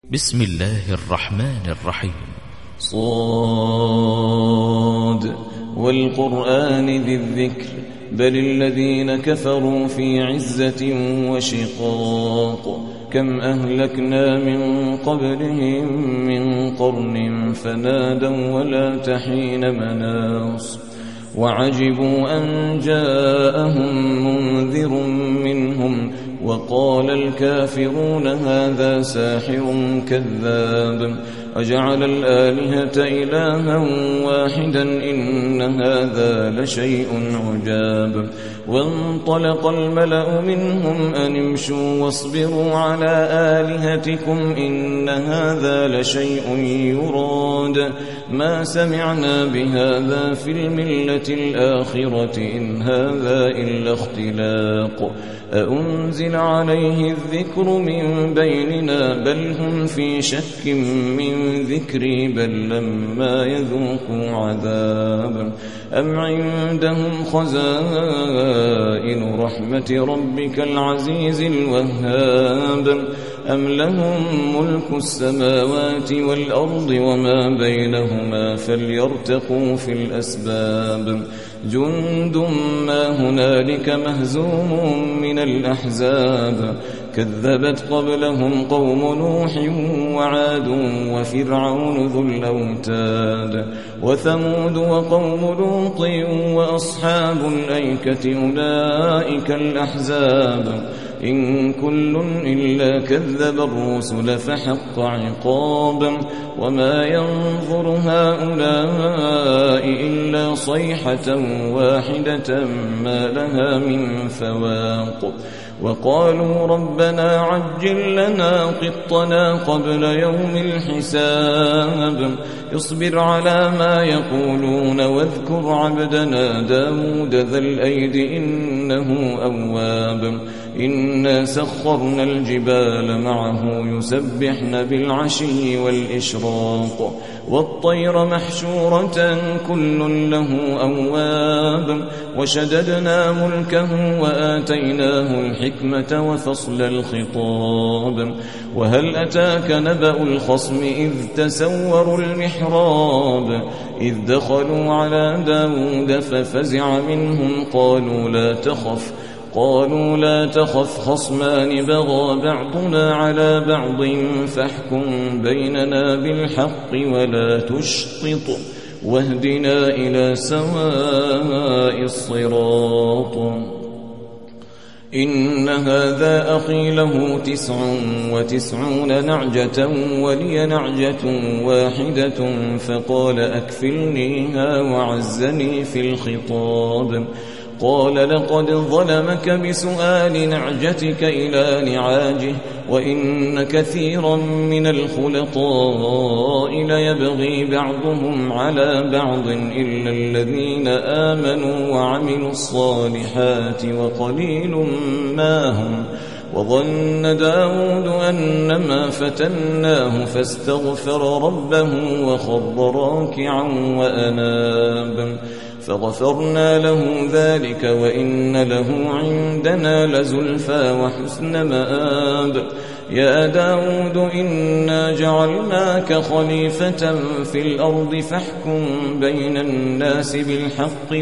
بسم الله الرحمن الرحيم. صاد والقرآن ذي الذكر بل الذين كفروا في عزة وشقاق كم أهلكنا من قبلهم من قرن فنادوا ولا تحين مناص وعجبوا أن جاءهم منذر منهم وقال الكافرون هذا ساحر كذاب أجعل الآلهة إلها واحدا إن هذا لشيء عجاب وانطلق الملأ منهم أن امشوا واصبروا على آلهتكم إن هذا لشيء يراد ما سمعنا بهذا في الملة الآخرة إن هذا إلا اختلاق أأنزل عليه الذكر من بيننا بل هم في شك من ذكري بل لما يذوقوا عذاب أم عندهم خزائن رحمة ربك العزيز الوهاب أم لهم ملك السماوات والأرض وما بينهما فليرتقوا في الأسباب جند ما هنالك مهزوم من الأحزاب كذبت قبلهم قوم نوح وعاد وفرعون ذو الأوتاد وثمود وقوم لوط وأصحاب الأيكة أولئك الأحزاب إن كل إلا كذب الرسل فحق عقاب وما ينظر هؤلاء إلا صيحة واحدة ما لها من فواق وقالوا ربنا عجل لنا قطنا قبل يوم الحساب اصبر على ما يقولون واذكر عبدنا داود ذا الأيد إنه أواب إنا سخرنا الجبال معه يسبحن بالعشي والإشراق والطير محشورة كل له أواب وشددنا ملكه وآتيناه الحكمة وفصل الخطاب وهل أتاك نبأ الخصم إذ تسوروا المحراب إذ دخلوا على داود ففزع منهم قالوا لا تخف خصمان بغى بعضنا على بعض فاحكم بيننا بالحق ولا تشطط واهدنا إلى سواء الصراط إن هذا أخي له 99 نعجة ولي نعجة واحدة فقال أكفلنيها وعزني في الخطاب قال لقد ظلمك بسؤال نعجتك إلى نعاجه وإن كثيرا من الخلطاء ليبغي بعضهم على بعض إلا الذين آمنوا وعملوا الصالحات وقليل ما هم وظن داود أنما فتناه فاستغفر ربه وخر راكعا وأناب فغفرنا له ذلك وإن له عندنا لزلفى وحسن مآب يا داود إنا جعلناك خليفة في الأرض فاحكم بين الناس بالحق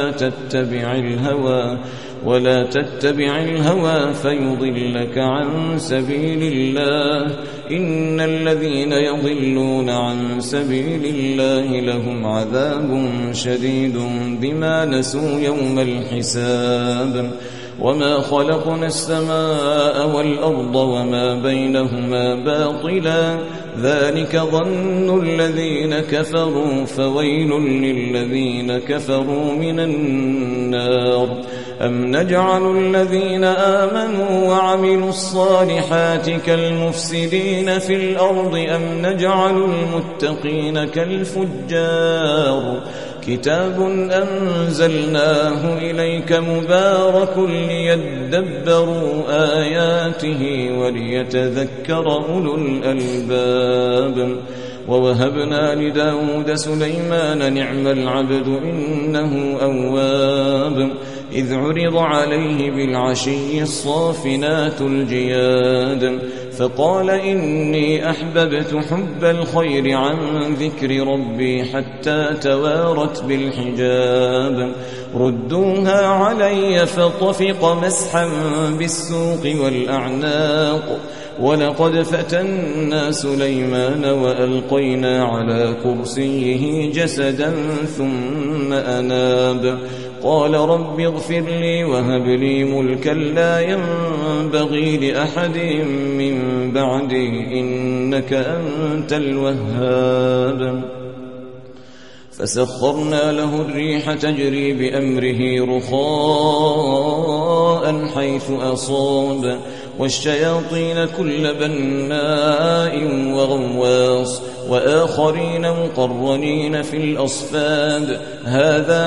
ولا تتبع الهوى فيضلك عن سبيل الله إن الذين يضلون عن سبيل الله لهم عذاب شديد بما نسوا يوم الحساب وما خلقنا السماء والأرض وما بينهما باطلا ذلك ظن الذين كفروا فويل للذين كفروا من النار أم نجعل الذين آمنوا وعملوا الصالحات كالمفسدين في الأرض أم نجعل المتقين كالفجار كتاب أنزلناه إليك مبارك ليدبروا آياته وليتذكر أولو الألباب ووهبنا لداود سليمان نعم العبد إنه أواب إذ عرض عليه بالعشي الصافنات الجياد فقال إني أحببت حب الخير عن ذكر ربي حتى توارت بالحجاب ردوها علي فطفق مسحا بالسوق والأعناق ولقد فتنا سليمان وألقينا على كرسيه جسدا ثم أناب قال رب اغفر لي وهب لي ملكا لا ينبغي لأحد من بعدي إنك أنت الوهاب فسخرنا له الريح تجري بأمره رخاء حيث أصاب والشياطين كل بناء وغواص وآخرين مقرنين في الأصفاد هذا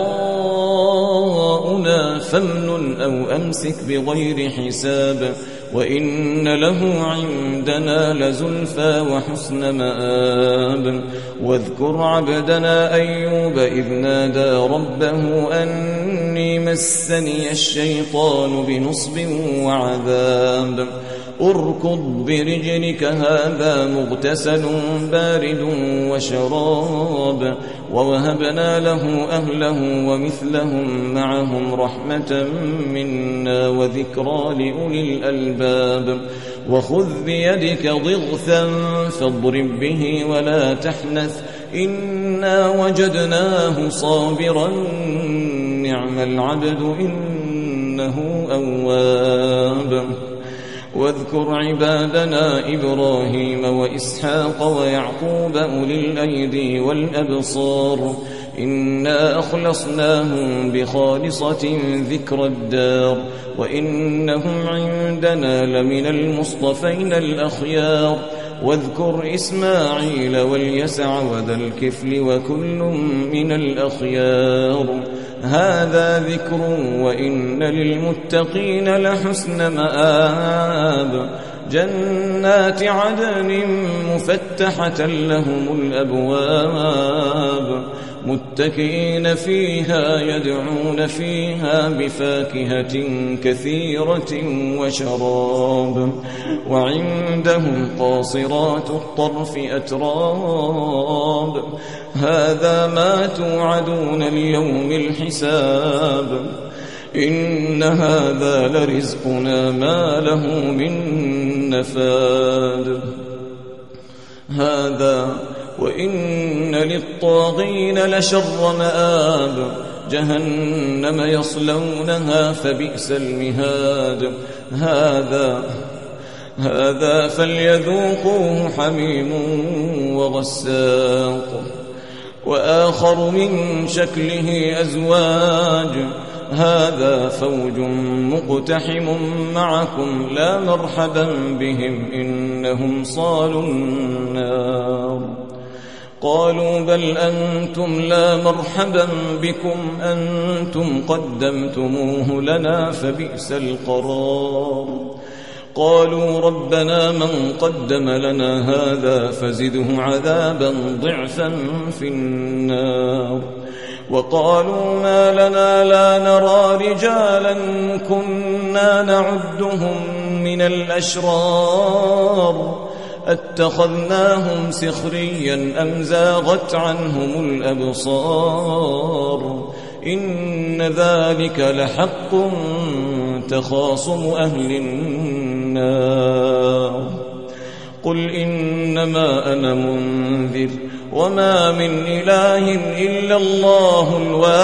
عطاؤنا فامنن أو أمسك بغير حساب وإن له عندنا لزلفى وحسن مآب واذكر عبدنا أيوب إذ نادى ربه أني مسني الشيطان بنصب وعذاب اركض برجلك هذا مغتسل بارد وشراب ووهبنا له أهله ومثلهم معهم رحمة منا وذكرى لأولي الألباب وخذ بيدك ضغثا فاضرب به ولا تحنث إنا وجدناه صابرا نعم العبد إنه أواب واذكر عبادنا إبراهيم وإسحاق ويعقوب أولي الأيدي والأبصار إنا أخلصناهم بخالصة ذكر الدار وإنهم عندنا لمن المصطفين الأخيار واذكر إسماعيل واليسع وذا الكفل وكل من الأخيار هذا ذكر وإن للمتقين لحسن مآب جنات عدن مفتحة لهم الأبواب متكئين فيها يدعون فيها بفاكهة كثيرة وشراب وعندهم قاصرات الطرف أتراب هذا ما توعدون ليوم الحساب إن هذا لرزقنا ما له من نفاد هذا وإن للطاغين لشر مآب جهنم يصلونها فبئس المهاد هذا فليذوقوه حميم وغساق وآخر من شكله أزواج هذا فوج مقتحم معكم لا مرحبا بهم إنهم صالوا النار قالوا بل أنتم لا مرحبا بكم أنتم قدمتموه لنا فبئس القرار قالوا ربنا من قدم لنا هذا فزده عذابا ضعفا في النار وقالوا ما لنا لا نرى رجالا كنا نعدهم من الأشرار اتخذناهم سخريا أم زاغت عنهم الأبصار إن ذلك لحق تخاصم أهل النار قل إنما أنا منذر وما من إله إلا الله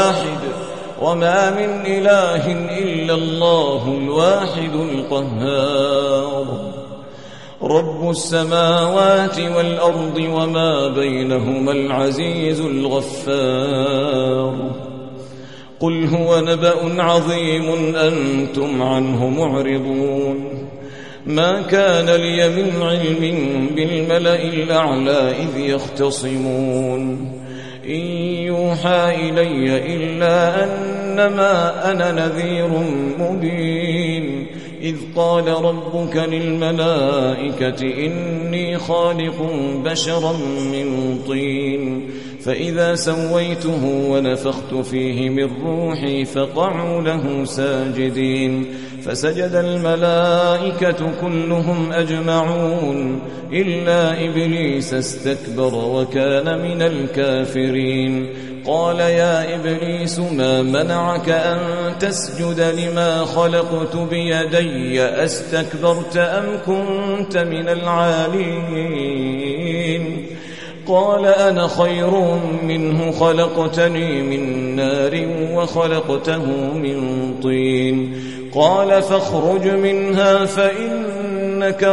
الواحد القهار رب السماوات والأرض وما بينهما العزيز الغفار قل هو نبأ عظيم أنتم عنه معرضون ما كان لي من علم بالملأ الأعلى إذ يختصمون إن يوحى إلي إلا أنما أنا نذير مبين إذ قال ربك للملائكة إني خالق بشرا من طين فإذا سويته ونفخت فيه من روحي فقعوا له ساجدين فسجد الملائكة كلهم أجمعون إلا إبليس استكبر وكان من الكافرين. قال يا إبليس ما منعك أن تسجد لما خلقت بيدي أستكبرت أم كنت من العالين؟ قال أنا خير منه خلقتني من نار وخلقته من طين. قال فاخرج منها فإنك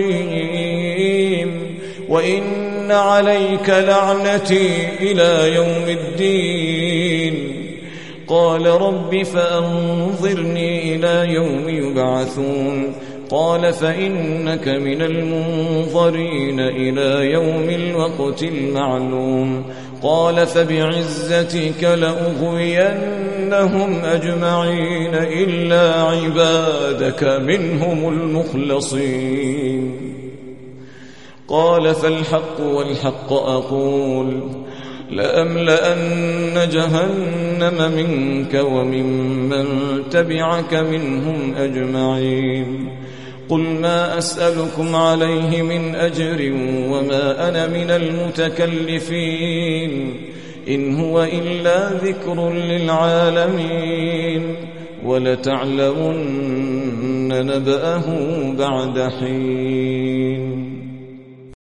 رجيم وإن عليك لعنتي إلى يوم الدين. قال رب فأنظرني إلى يوم يبعثون. قال فإنك من المنظرين إلى يوم الوقت المعلوم. قال فبعزتك لأغوينهم أجمعين إلا عبادك منهم المخلصين. قال فالحق والحق أقول لأملأن جهنم منك وممن تبعك منهم أجمعين. قل ما أسألكم عليه من أجر وما أنا من المتكلفين إن هو إلا ذكر للعالمين ولتعلمن نبأه بعد حين.